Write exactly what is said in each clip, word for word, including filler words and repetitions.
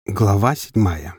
Глава седьмая.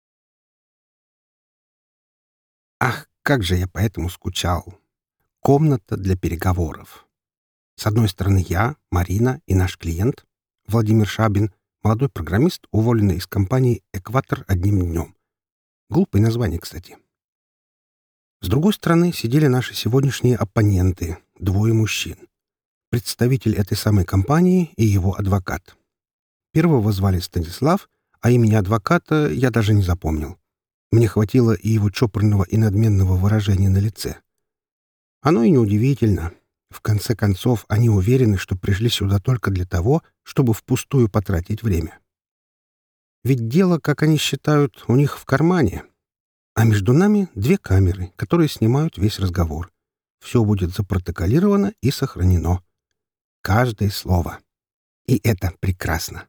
Ах, как же я по этому скучал! Комната для переговоров. С одной стороны я, Марина и наш клиент, Владимир Шабин, молодой программист, уволенный из компании «Экватор» одним днем. Глупое название, кстати. С другой стороны сидели наши сегодняшние оппоненты, двое мужчин. Представитель этой самой компании и его адвокат. Первого звали Станислав, а имени адвоката я даже не запомнил. Мне хватило и его чопорного и надменного выражения на лице. Оно и неудивительно. В конце концов, они уверены, что пришли сюда только для того, чтобы впустую потратить время. Ведь дело, как они считают, у них в кармане. А между нами две камеры, которые снимают весь разговор. Все будет запротоколировано и сохранено. Каждое слово. И это прекрасно.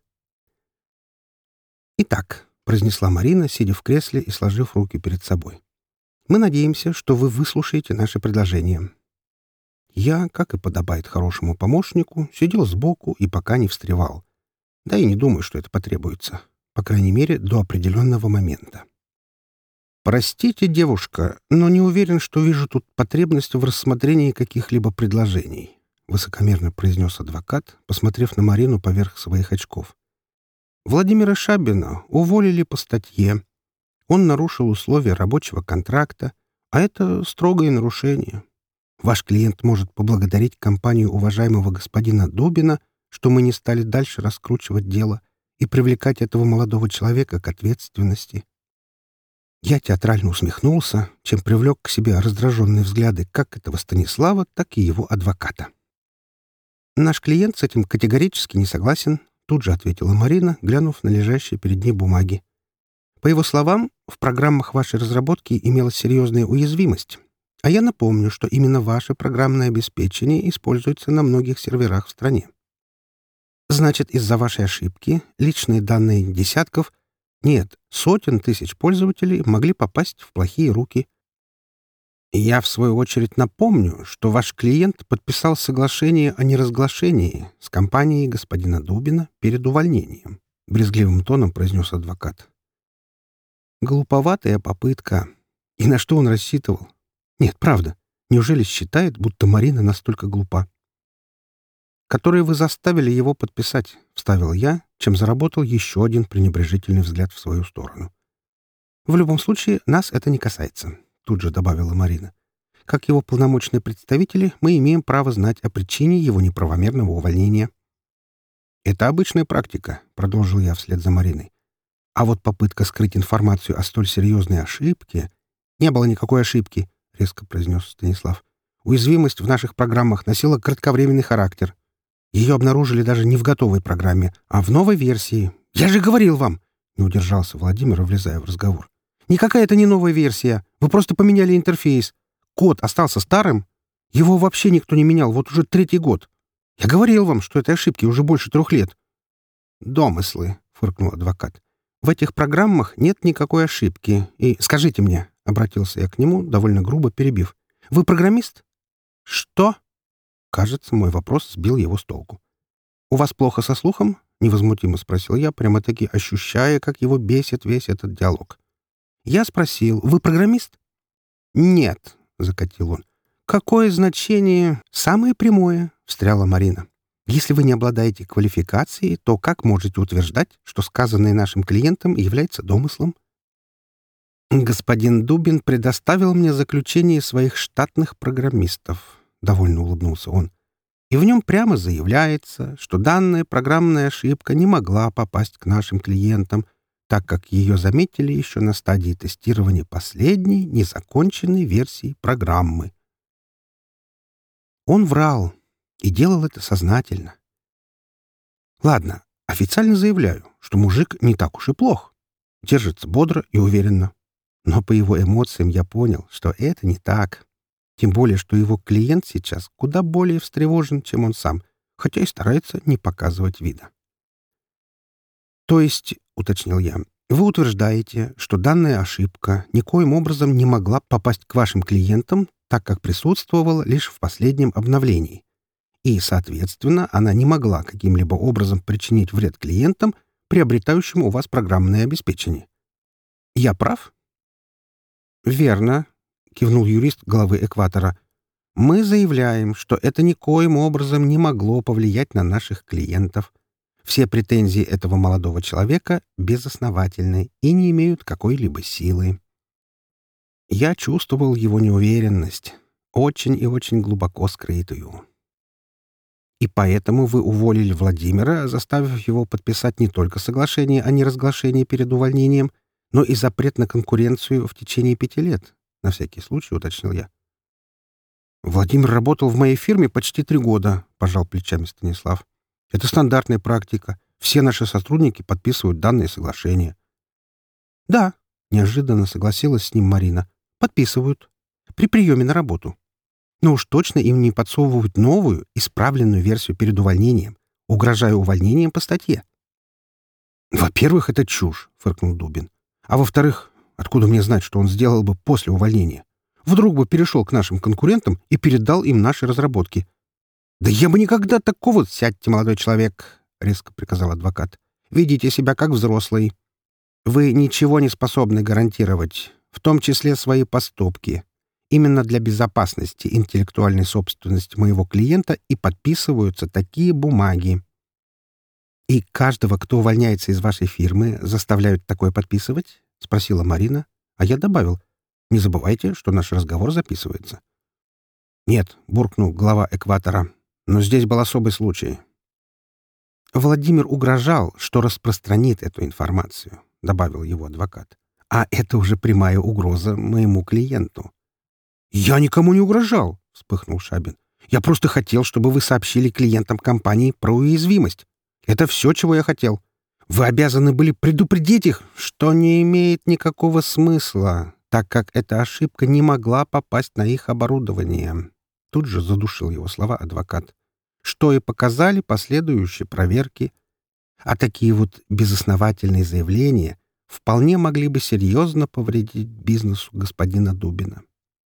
«Итак», — произнесла Марина, сидя в кресле и сложив руки перед собой, «мы надеемся, что вы выслушаете наше предложение». Я, как и подобает хорошему помощнику, сидел сбоку и пока не встревал. Да и не думаю, что это потребуется. По крайней мере, до определенного момента. «Простите, девушка, но не уверен, что вижу тут потребность в рассмотрении каких-либо предложений», — высокомерно произнес адвокат, посмотрев на Марину поверх своих очков. Владимира Шабина уволили по статье. Он нарушил условия рабочего контракта, а это строгое нарушение. Ваш клиент может поблагодарить компанию уважаемого господина Дубина, что мы не стали дальше раскручивать дело и привлекать этого молодого человека к ответственности. Я театрально усмехнулся, чем привлек к себе раздраженные взгляды как этого Станислава, так и его адвоката. Наш клиент с этим категорически не согласен, тут же ответила Марина, глянув на лежащие перед ней бумаги. По его словам, в программах вашей разработки имелась серьезная уязвимость. А я напомню, что именно ваше программное обеспечение используется на многих серверах в стране. Значит, из-за вашей ошибки личные данные десятков, нет, сотен тысяч пользователей могли попасть в плохие руки. Я, в свою очередь, напомню, что ваш клиент подписал соглашение о неразглашении с компанией господина Дубина перед увольнением, — брезгливым тоном произнес адвокат. Глуповатая попытка. И на что он рассчитывал? Нет, правда. Неужели считает, будто Марина настолько глупа? «Которые вы заставили его подписать», — вставил я, чем заработал еще один пренебрежительный взгляд в свою сторону. «В любом случае, нас это не касается», — тут же добавила Марина. «Как его полномочные представители, мы имеем право знать о причине его неправомерного увольнения». «Это обычная практика», — продолжил я вслед за Мариной. «А вот попытка скрыть информацию о столь серьезной ошибке...» «Не было никакой ошибки», — резко произнес Станислав. «Уязвимость в наших программах носила кратковременный характер. Ее обнаружили даже не в готовой программе, а в новой версии. Я же говорил вам!» — не удержался Владимир, влезая в разговор. «Никакая это не новая версия. Вы просто поменяли интерфейс. Код остался старым. Его вообще никто не менял вот уже третий год. Я говорил вам, что этой ошибки уже больше трех лет». «Домыслы», — фыркнул адвокат. «В этих программах нет никакой ошибки. И скажите мне», — обратился я к нему, довольно грубо перебив, — «вы программист?» «Что?» Кажется, мой вопрос сбил его с толку. «У вас плохо со слухом?» — невозмутимо спросил я, прямо-таки ощущая, как его бесит весь этот диалог. Я спросил, «Вы программист?» «Нет», — закатил он. «Какое значение?» «Самое прямое», — встряла Марина. «Если вы не обладаете квалификацией, то как можете утверждать, что сказанное нашим клиентам является домыслом?» «Господин Дубин предоставил мне заключение своих штатных программистов», — довольно улыбнулся он. «И в нем прямо заявляется, что данная программная ошибка не могла попасть к нашим клиентам, так как ее заметили еще на стадии тестирования последней, незаконченной версии программы». Он врал и делал это сознательно. Ладно, официально заявляю, что мужик не так уж и плох. Держится бодро и уверенно. Но по его эмоциям я понял, что это не так. Тем более, что его клиент сейчас куда более встревожен, чем он сам, хотя и старается не показывать вида. «То есть, — уточнил я, — вы утверждаете, что данная ошибка никоим образом не могла попасть к вашим клиентам, так как присутствовала лишь в последнем обновлении, и, соответственно, она не могла каким-либо образом причинить вред клиентам, приобретающим у вас программное обеспечение. Я прав? Верно, кивнул юрист главы Экватора. Мы заявляем, что это никоим образом не могло повлиять на наших клиентов. Все претензии этого молодого человека безосновательны и не имеют какой-либо силы. Я чувствовал его неуверенность, очень и очень глубоко скрытую. И поэтому вы уволили Владимира, заставив его подписать не только соглашение о неразглашении перед увольнением, но и запрет на конкуренцию в течение пяти лет, на всякий случай уточнил я. Владимир работал в моей фирме почти три года, пожал плечами Станислав. Это стандартная практика. Все наши сотрудники подписывают данные соглашения. Да, неожиданно согласилась с ним Марина. Подписывают. При приеме на работу. Но уж точно им не подсовывают новую, исправленную версию перед увольнением, угрожая увольнением по статье. «Во-первых, это чушь», — фыркнул Дубин. «А во-вторых, откуда мне знать, что он сделал бы после увольнения? Вдруг бы перешел к нашим конкурентам и передал им наши разработки». «Да я бы никогда такого...» «Сядьте, молодой человек», — резко приказал адвокат. «Ведите себя как взрослый. Вы ничего не способны гарантировать, в том числе свои поступки. Именно для безопасности интеллектуальной собственности моего клиента и подписываются такие бумаги. И каждого, кто увольняется из вашей фирмы, заставляют такое подписывать?» — спросила Марина, а я добавил. «Не забывайте, что наш разговор записывается». «Нет», — буркнул глава Экватора, — «но здесь был особый случай». «Владимир угрожал, что распространит эту информацию», — добавил его адвокат. «А это уже прямая угроза моему клиенту». «Я никому не угрожал», — вспыхнул Шабин. «Я просто хотел, чтобы вы сообщили клиентам компании про уязвимость. Это все, чего я хотел. Вы обязаны были предупредить их, что не имеет никакого смысла, так как эта ошибка не могла попасть на их оборудование». Тут же задушил его слова адвокат. Что и показали последующие проверки. А такие вот безосновательные заявления вполне могли бы серьезно повредить бизнесу господина Дубина.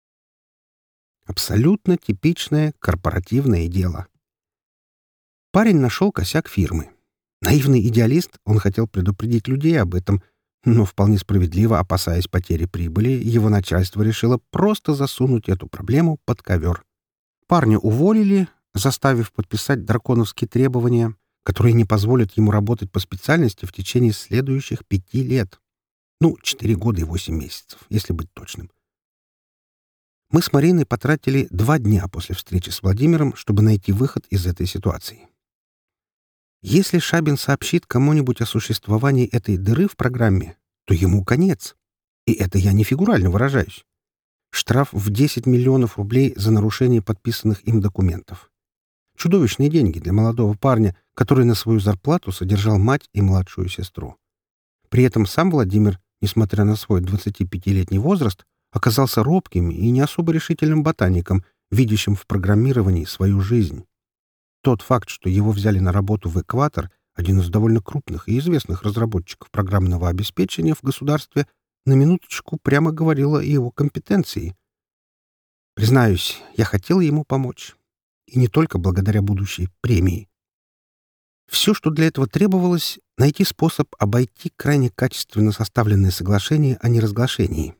Абсолютно типичное корпоративное дело. Парень нашел косяк фирмы. Наивный идеалист, он хотел предупредить людей об этом, но вполне справедливо, опасаясь потери прибыли, его начальство решило просто засунуть эту проблему под ковер. Парня уволили, заставив подписать драконовские требования, которые не позволят ему работать по специальности в течение следующих пяти лет. Ну, четыре года и восемь месяцев, если быть точным. Мы с Мариной потратили два дня после встречи с Владимиром, чтобы найти выход из этой ситуации. Если Шабин сообщит кому-нибудь о существовании этой дыры в программе, то ему конец. И это я не фигурально выражаюсь. Штраф в десять миллионов рублей за нарушение подписанных им документов. Чудовищные деньги для молодого парня, который на свою зарплату содержал мать и младшую сестру. При этом сам Владимир, несмотря на свой двадцатипятилетний возраст, оказался робким и не особо решительным ботаником, видящим в программировании свою жизнь. Тот факт, что его взяли на работу в «Экватор», один из довольно крупных и известных разработчиков программного обеспечения в государстве, на минуточку прямо говорил о его компетенции. Признаюсь, я хотел ему помочь. И не только благодаря будущей премии. Все, что для этого требовалось, найти способ обойти крайне качественно составленное соглашение о неразглашении.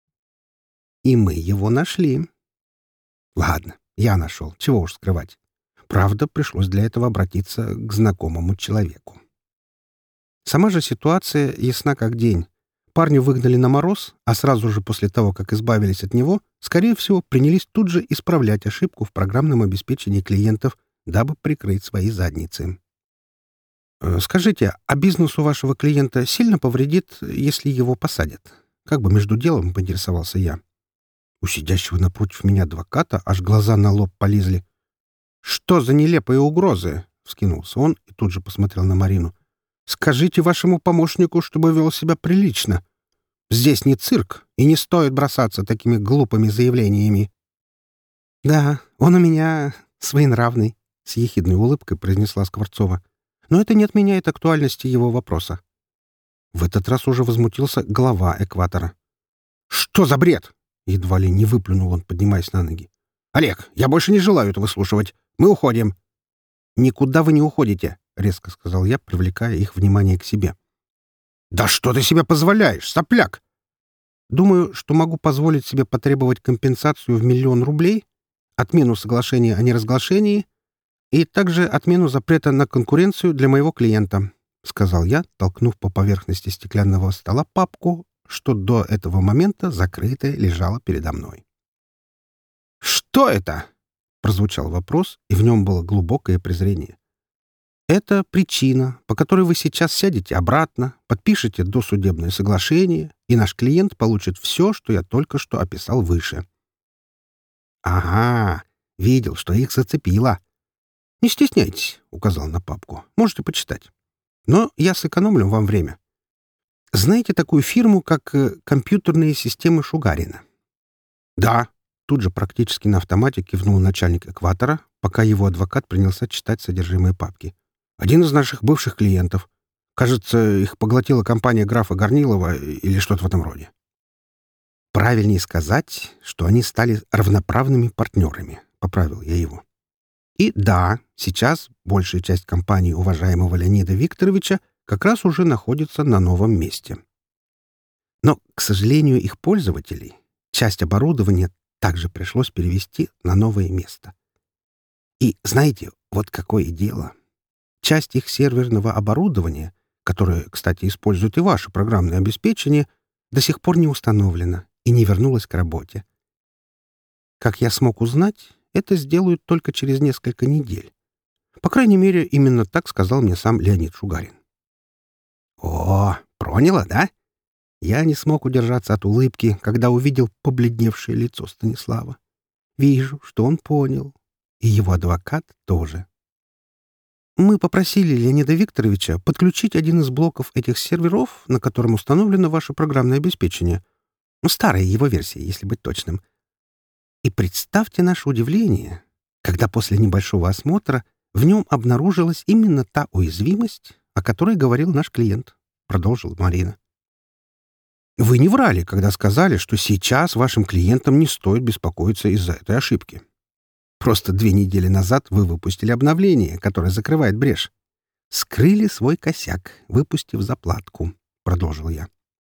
И мы его нашли. Ладно, я нашел, чего уж скрывать. Правда, пришлось для этого обратиться к знакомому человеку. Сама же ситуация ясна как день. Парня выгнали на мороз, а сразу же после того, как избавились от него, скорее всего, принялись тут же исправлять ошибку в программном обеспечении клиентов, дабы прикрыть свои задницы. «Скажите, а бизнесу вашего клиента сильно повредит, если его посадят?» Как бы между делом поинтересовался я. У сидящего напротив меня адвоката аж глаза на лоб полезли. «Что за нелепые угрозы?» — вскинулся он и тут же посмотрел на Марину. «Скажите вашему помощнику, чтобы вел себя прилично. Здесь не цирк, и не стоит бросаться такими глупыми заявлениями». «Да, он у меня своенравный», — с ехидной улыбкой произнесла Скворцова. «Но это не отменяет актуальности его вопроса». В этот раз уже возмутился глава «Экватора». «Что за бред?» — едва ли не выплюнул он, поднимаясь на ноги. «Олег, я больше не желаю это выслушивать. Мы уходим». «Никуда вы не уходите», — резко сказал я, привлекая их внимание к себе. «Да что ты себе позволяешь, сопляк?» «Думаю, что могу позволить себе потребовать компенсацию в миллион рублей, отмену соглашения о неразглашении и также отмену запрета на конкуренцию для моего клиента», — сказал я, толкнув по поверхности стеклянного стола папку, что до этого момента закрытая лежала передо мной. «Что это?» — прозвучал вопрос, и в нем было глубокое презрение. «Это причина, по которой вы сейчас сядете обратно, подпишете досудебное соглашение, и наш клиент получит все, что я только что описал выше». «Ага, видел, что их зацепило». «Не стесняйтесь», — указал на папку. «Можете почитать. Но я сэкономлю вам время. Знаете такую фирму, как э, компьютерные системы Шугарина?» «Да», — тут же практически на автомате кивнул начальник «Экватора», пока его адвокат принялся читать содержимое папки. «Один из наших бывших клиентов. Кажется, их поглотила компания графа Горнилова или что-то в этом роде». «Правильнее сказать, что они стали равноправными партнерами», — поправил я его. «И да, сейчас большая часть компании уважаемого Леонида Викторовича как раз уже находится на новом месте. Но, к сожалению, их пользователей, часть оборудования также пришлось перевести на новое место. И знаете, вот какое дело. Часть их серверного оборудования, которое, кстати, использует и ваше программное обеспечение, до сих пор не установлена и не вернулась к работе. Как я смог узнать, это сделают только через несколько недель. По крайней мере, именно так сказал мне сам Леонид Шугарин. «О, проняло, да?» Я не смог удержаться от улыбки, когда увидел побледневшее лицо Станислава. Вижу, что он понял. И его адвокат тоже. Мы попросили Леонида Викторовича подключить один из блоков этих серверов, на котором установлено ваше программное обеспечение. Ну, старая его версия, если быть точным. И представьте наше удивление, когда после небольшого осмотра в нем обнаружилась именно та уязвимость, о которой говорил наш клиент, — продолжила Марина. Вы не врали, когда сказали, что сейчас вашим клиентам не стоит беспокоиться из-за этой ошибки. Просто две недели назад вы выпустили обновление, которое закрывает брешь. Скрыли свой косяк, выпустив заплатку, — продолжил я.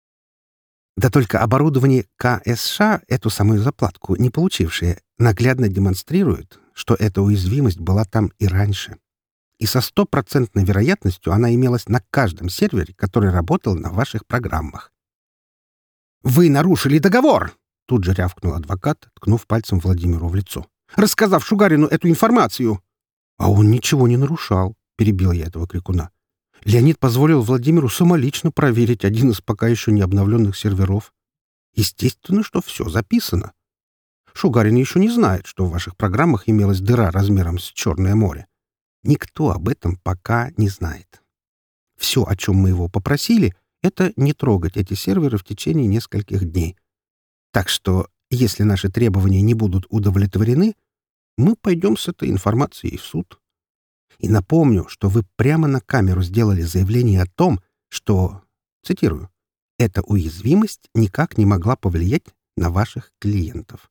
Да только оборудование ка эс ша, эту самую заплатку, не получившее, наглядно демонстрирует, что эта уязвимость была там и раньше. И со стопроцентной вероятностью она имелась на каждом сервере, который работал на ваших программах. «Вы нарушили договор!» — тут же рявкнул адвокат, ткнув пальцем Владимиру в лицо, рассказав Шугарину эту информацию. «А он ничего не нарушал», — перебил я этого крикуна. Леонид позволил Владимиру самолично проверить один из пока еще не обновленных серверов. Естественно, что все записано. Шугарин еще не знает, что в ваших программах имелась дыра размером с Черное море. Никто об этом пока не знает. Все, о чем мы его попросили, это не трогать эти серверы в течение нескольких дней. Так что, если наши требования не будут удовлетворены, мы пойдем с этой информацией в суд. И напомню, что вы прямо на камеру сделали заявление о том, что, цитирую, «эта уязвимость никак не могла повлиять на ваших клиентов».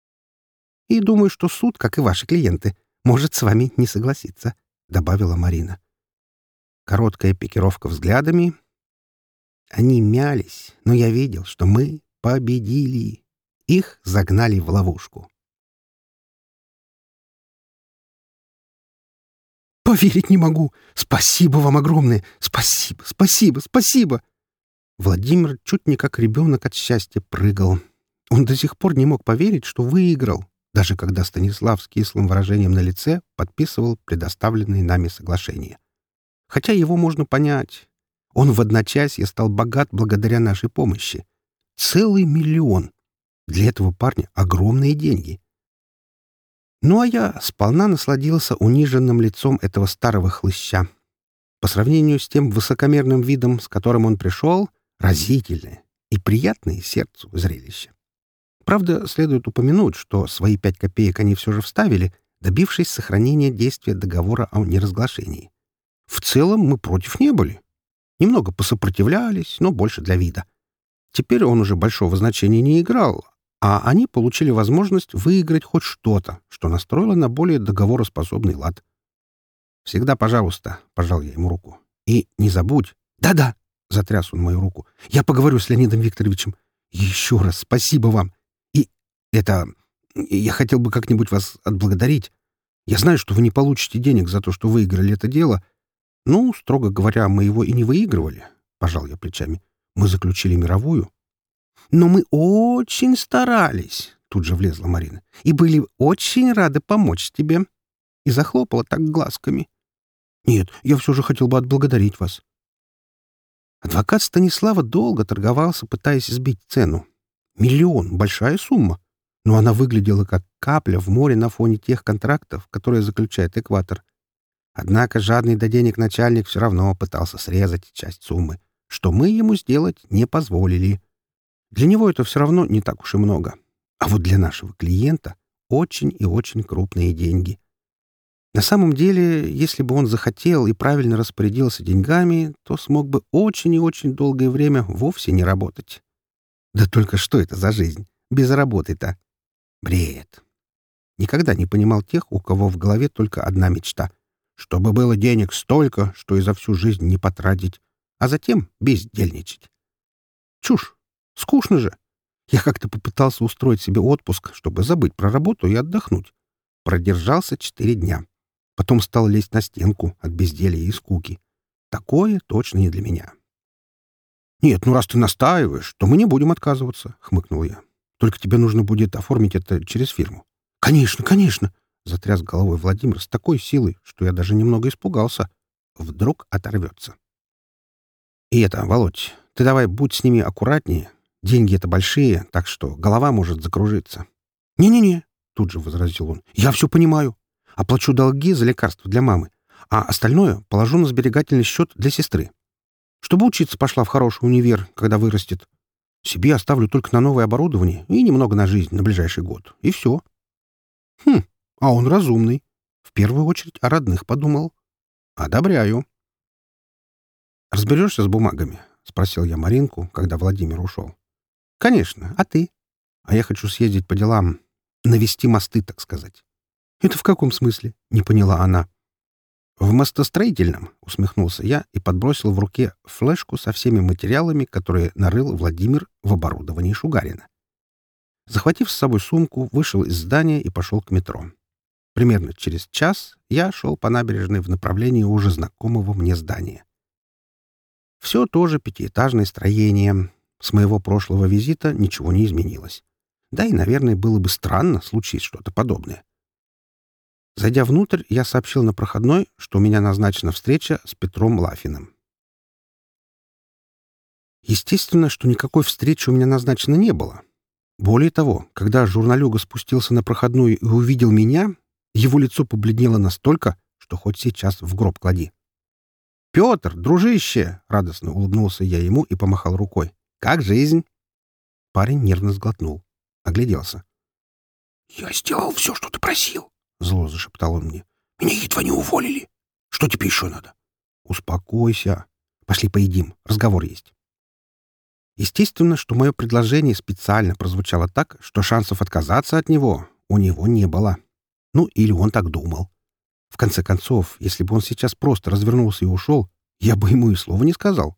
И думаю, что суд, как и ваши клиенты, может с вами не согласиться, — добавила Марина. Короткая пикировка взглядами. Они мялись, но я видел, что мы победили. Их загнали в ловушку. «Поверить не могу! Спасибо вам огромное! Спасибо, спасибо, спасибо!» Владимир чуть не как ребенок от счастья прыгал. Он до сих пор не мог поверить, что выиграл, даже когда Станислав с кислым выражением на лице подписывал предоставленные нами соглашения. Хотя его можно понять. Он в одночасье стал богат благодаря нашей помощи. Целый миллион. Для этого парня огромные деньги. Ну а я сполна насладился униженным лицом этого старого хлыща. По сравнению с тем высокомерным видом, с которым он пришел, разительное и приятное сердцу зрелище. Правда, следует упомянуть, что свои пять копеек они все же вставили, добившись сохранения действия договора о неразглашении. В целом мы против не были. Немного посопротивлялись, но больше для вида. Теперь он уже большого значения не играл, а они получили возможность выиграть хоть что-то, что настроило на более договороспособный лад. «Всегда пожалуйста», — пожал я ему руку. «И не забудь». «Да-да», — затряс он мою руку. «Я поговорю с Леонидом Викторовичем. Еще раз спасибо вам. И это... Я хотел бы как-нибудь вас отблагодарить. Я знаю, что вы не получите денег за то, что выиграли это дело. Ну, строго говоря, мы его и не выигрывали», — пожал я плечами. «Мы заключили мировую». «Но мы очень старались», — тут же влезла Марина, «и были очень рады помочь тебе». И захлопала так глазками. «Нет, я все же хотел бы отблагодарить вас». Адвокат Станислава долго торговался, пытаясь сбить цену. Миллион — большая сумма, но она выглядела как капля в море на фоне тех контрактов, которые заключает «Экватор». Однако жадный до денег начальник все равно пытался срезать часть суммы, что мы ему сделать не позволили. Для него это все равно не так уж и много. А вот для нашего клиента очень и очень крупные деньги. На самом деле, если бы он захотел и правильно распорядился деньгами, то смог бы очень и очень долгое время вовсе не работать. Да только что это за жизнь? Без работы-то. Бред. Никогда не понимал тех, у кого в голове только одна мечта. Чтобы было денег столько, что и за всю жизнь не потратить, а затем бездельничать. Чушь. Скучно же. Я как-то попытался устроить себе отпуск, чтобы забыть про работу и отдохнуть. Продержался четыре дня. Потом стал лезть на стенку от безделья и скуки. Такое точно не для меня. «Нет, ну раз ты настаиваешь, то мы не будем отказываться», — хмыкнул я. «Только тебе нужно будет оформить это через фирму». «Конечно, конечно», — затряс головой Владимир с такой силой, что я даже немного испугался. Вдруг оторвется. «И это, Володь, ты давай будь с ними аккуратнее. Деньги-то большие, так что голова может закружиться». «Не-не-не», — тут же возразил он, — «я все понимаю. Оплачу долги за лекарства для мамы, а остальное положу на сберегательный счет для сестры. Чтобы учиться пошла в хороший универ, когда вырастет. Себе оставлю только на новое оборудование и немного на жизнь на ближайший год. И все». Хм, а он разумный. В первую очередь о родных подумал. «Одобряю». «Разберешься с бумагами?» — спросил я Маринку, когда Владимир ушел. «Конечно. А ты?» «А я хочу съездить по делам, навести мосты, так сказать». «Это в каком смысле?» — не поняла она. «В мостостроительном», — усмехнулся я и подбросил в руке флешку со всеми материалами, которые нарыл Владимир в оборудовании Шугарина. Захватив с собой сумку, вышел из здания и пошел к метро. Примерно через час я шел по набережной в направлении уже знакомого мне здания. Все тоже пятиэтажное строение. С моего прошлого визита ничего не изменилось. Да и, наверное, было бы странно, случись что-то подобное. Зайдя внутрь, я сообщил на проходной, что у меня назначена встреча с Петром Лафиным. Естественно, что никакой встречи у меня назначено не было. Более того, когда журналюга спустился на проходную и увидел меня, его лицо побледнело настолько, что хоть сейчас в гроб клади. «Петр, дружище!» — радостно улыбнулся я ему и помахал рукой. «Как жизнь?» Парень нервно сглотнул. Огляделся. «Я сделал все, что ты просил», — зло зашептал он мне. «Меня едва не уволили. Что тебе еще надо?» «Успокойся. Пошли поедим. Разговор есть». Естественно, что мое предложение специально прозвучало так, что шансов отказаться от него у него не было. Ну, или он так думал. В конце концов, если бы он сейчас просто развернулся и ушел, я бы ему и слова не сказал.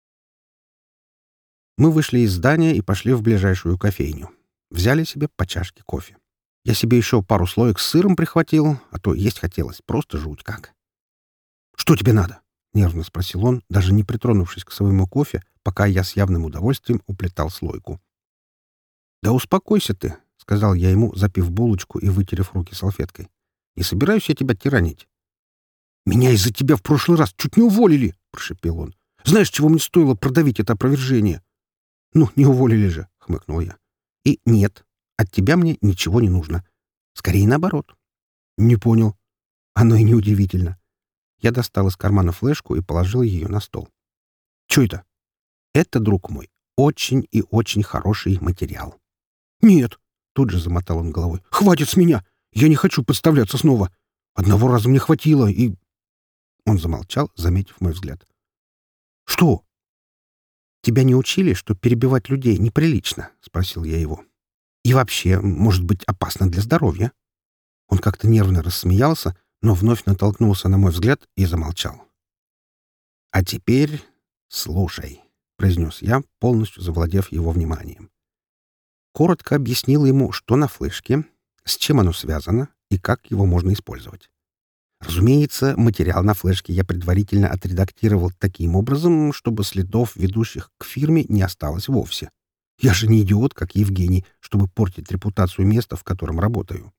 Мы вышли из здания и пошли в ближайшую кофейню. Взяли себе по чашке кофе. Я себе еще пару слоек с сыром прихватил, а то есть хотелось просто жуть как. «Что тебе надо?» — нервно спросил он, даже не притронувшись к своему кофе, пока я с явным удовольствием уплетал слойку. «Да успокойся ты», — сказал я ему, запив булочку и вытерев руки салфеткой. «Не собираюсь я тебя тиранить». «Меня из-за тебя в прошлый раз чуть не уволили», — прошепел он. «Знаешь, чего мне стоило продавить это опровержение?» «Ну, не уволили же», — хмыкнул я. «И нет, от тебя мне ничего не нужно. Скорее наоборот». «Не понял». Оно и неудивительно. Я достал из кармана флешку и положил ее на стол. «Че это?» «Это, друг мой, очень и очень хороший материал». «Нет», — тут же замотал он головой. «Хватит с меня! Я не хочу подставляться снова. Одного раза мне хватило, и...» Он замолчал, заметив мой взгляд. «Что?» «Тебя не учили, что перебивать людей неприлично?» — спросил я его. «И вообще, может быть, опасно для здоровья?» Он как-то нервно рассмеялся, но вновь натолкнулся на мой взгляд и замолчал. «А теперь слушай», — произнес я, полностью завладев его вниманием. Коротко объяснил ему, что на флешке, с чем оно связано и как его можно использовать. Разумеется, материал на флешке я предварительно отредактировал таким образом, чтобы следов, ведущих к фирме, не осталось вовсе. Я же не идиот, как Евгений, чтобы портить репутацию места, в котором работаю.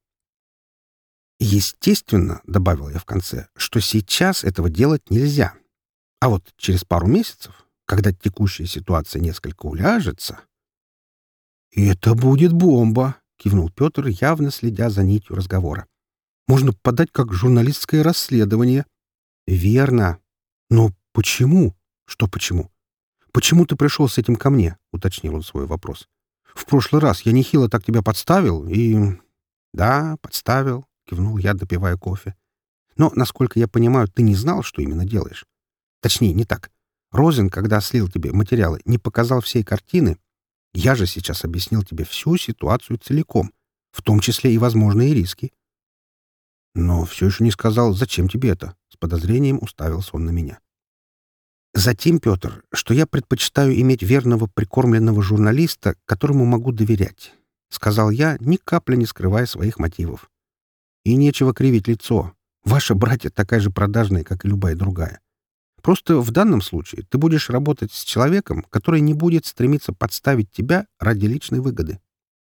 Естественно, — добавил я в конце, — что сейчас этого делать нельзя. А вот через пару месяцев, когда текущая ситуация несколько уляжется... «Это будет бомба!» — кивнул Петр, явно следя за нитью разговора. «Можно подать как журналистское расследование». «Верно. Но почему? Что почему? Почему ты пришел с этим ко мне?» — уточнил он свой вопрос. «В прошлый раз я нехило так тебя подставил и...» «Да, подставил», — кивнул я, допивая кофе. «Но, насколько я понимаю, ты не знал, что именно делаешь. Точнее, не так. Розен, когда слил тебе материалы, не показал всей картины. Я же сейчас объяснил тебе всю ситуацию целиком, в том числе и возможные риски». «Но все еще не сказал, зачем тебе это?» — с подозрением уставился он на меня. «Затем, Петр, что я предпочитаю иметь верного прикормленного журналиста, которому могу доверять», — сказал я, ни капли не скрывая своих мотивов. «И нечего кривить лицо. Ваша братья такая же продажная, как и любая другая. Просто в данном случае ты будешь работать с человеком, который не будет стремиться подставить тебя ради личной выгоды».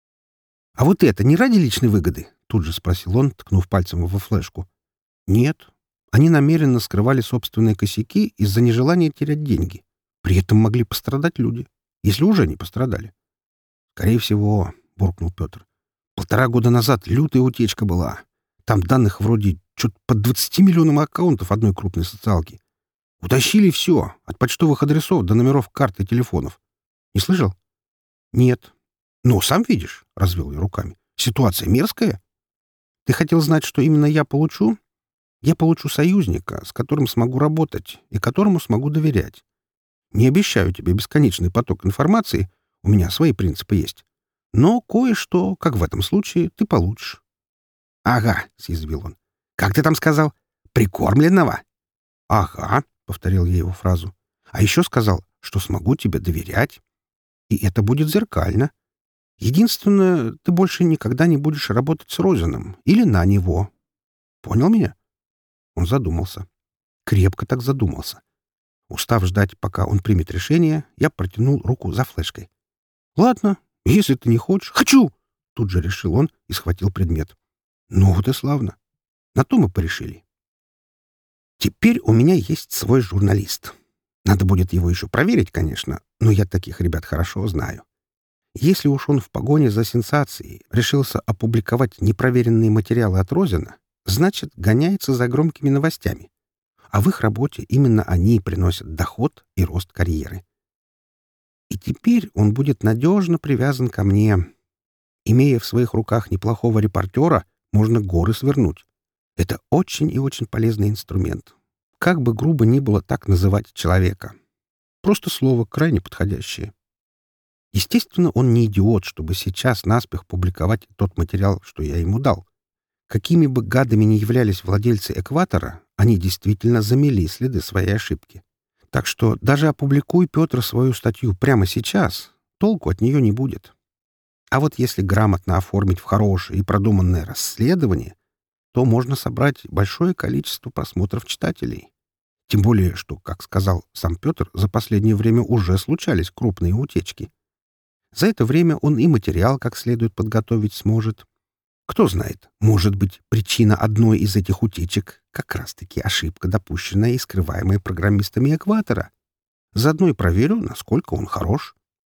«А вот это не ради личной выгоды?» — тут же спросил он, ткнув пальцем во флешку. «Нет. Они намеренно скрывали собственные косяки из-за нежелания терять деньги. При этом могли пострадать люди, если уже не пострадали». «Скорее всего», — буркнул Петр. «Полтора года назад лютая утечка была. Там данных вроде чуть под двадцати миллионов аккаунтов одной крупной социалки. Утащили все, от почтовых адресов до номеров карт и телефонов. Не слышал?» «Нет». «Ну, сам видишь», — развел я руками. «Ситуация мерзкая. Ты хотел знать, что именно я получу? Я получу союзника, с которым смогу работать и которому смогу доверять. Не обещаю тебе бесконечный поток информации, у меня свои принципы есть. Но кое-что, как в этом случае, ты получишь». «Ага», — съязвил он. «Как ты там сказал? Прикормленного?» «Ага», — повторил я его фразу. «А еще сказал, что смогу тебе доверять. И это будет зеркально. Единственное, ты больше никогда не будешь работать с Розеном или на него. Понял меня?» Он задумался. Крепко так задумался. Устав ждать, пока он примет решение, я протянул руку за флешкой. «Ладно, если ты не хочешь...» «Хочу!» — тут же решил он и схватил предмет. «Ну вот и славно. На то мы порешили. Теперь у меня есть свой журналист. Надо будет его еще проверить, конечно, но я таких ребят хорошо знаю. Если уж он в погоне за сенсацией решился опубликовать непроверенные материалы от Розена, значит, гоняется за громкими новостями. А в их работе именно они приносят доход и рост карьеры. И теперь он будет надежно привязан ко мне. Имея в своих руках неплохого репортера, можно горы свернуть. Это очень и очень полезный инструмент. Как бы грубо ни было так называть человека. Просто слово крайне подходящее. Естественно, он не идиот, чтобы сейчас наспех публиковать тот материал, что я ему дал. Какими бы гадами ни являлись владельцы «Экватора», они действительно замели следы своей ошибки. Так что даже опубликуй Петр свою статью прямо сейчас, толку от нее не будет. А вот если грамотно оформить в хорошее и продуманное расследование, то можно собрать большое количество просмотров читателей. Тем более, что, как сказал сам Петр, за последнее время уже случались крупные утечки. За это время он и материал как следует подготовить сможет. Кто знает, может быть, причина одной из этих утечек как раз-таки ошибка, допущенная и скрываемая программистами «Экватора». Заодно и проверю, насколько он хорош.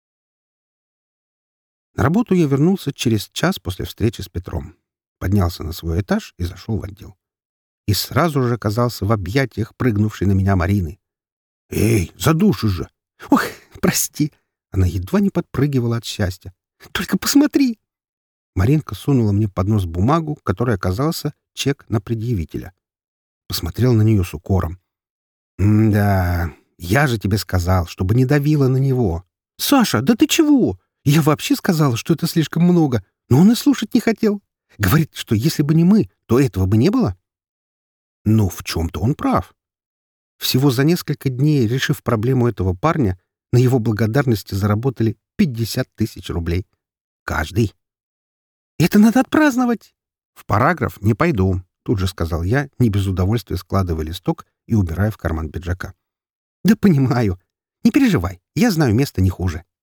На работу я вернулся через час после встречи с Петром. Поднялся на свой этаж и зашел в отдел. И сразу же оказался в объятиях прыгнувшей на меня Марины. «Эй, задушишь же!» «Ох, прости!» Она едва не подпрыгивала от счастья. «Только посмотри!» Маринка сунула мне под нос бумагу, которая оказался чек на предъявителя. Посмотрел на нее с укором. «М-да, я же тебе сказал, чтобы не давила на него». «Саша, да ты чего? Я вообще сказала, что это слишком много, но он и слушать не хотел. Говорит, что если бы не мы, то этого бы не было». Но в чем-то он прав. Всего за несколько дней, решив проблему этого парня, на его благодарности заработали пятьдесят тысяч рублей. Каждый. Это надо отпраздновать. В параграф не пойду, тут же сказал я, не без удовольствия складывая листок и убирая в карман пиджака. Да понимаю. Не переживай, я знаю место не хуже.